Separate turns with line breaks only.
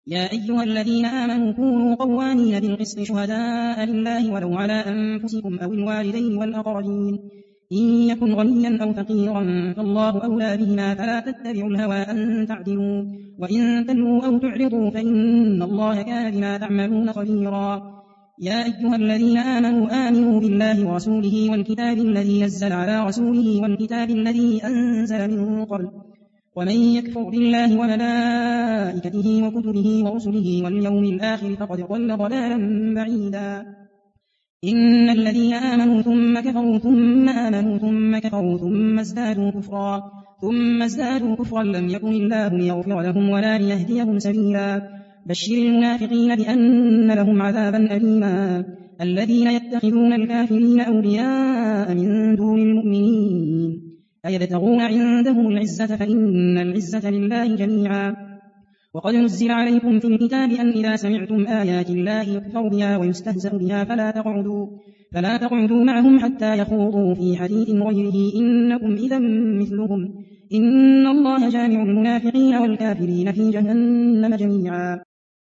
يا أيها الذين آمنوا كونوا قوامين بالقسط شهداء لله ولو على أنفسكم أو الوالدين والأقربين إن يكن غنيا أو فقيرا فالله أولى بهما فلا تتبعوا الهوى أن تعدلوا وإن تلووا أو تعرضوا فإن الله كان بما تعملون خبيرا. يا أيها الذين آمنوا بالله ورسوله والكتاب الذي نزل على رسوله والكتاب الذي أنزل من قبل ومن يكفر بالله وملائكته وكتبه ورسله واليوم الآخر فقد ضل ضلالا بعيدا. إن الذين آمنوا ثم كفروا ثم آمنوا ثم كفروا ثم ازدادوا كفرا لم يكن الله ليغفر لهم ولا ليهديهم سبيلا. بشر المنافقين بأن لهم عذابا أليما. الذين يتخذون الكافرين أولياء من دون المؤمنين أيبتغون عندهم العزة فإن العزة لله جميعا. وقد نزل عليكم في الكتاب أن إذا سمعتم آيات الله يكفر بها ويستهزأ بها فلا تقعدوا معهم حتى يخوضوا في حديث غيره إنكم إذا مثلهم إن الله جامع المنافقين والكافرين في جهنم جميعا.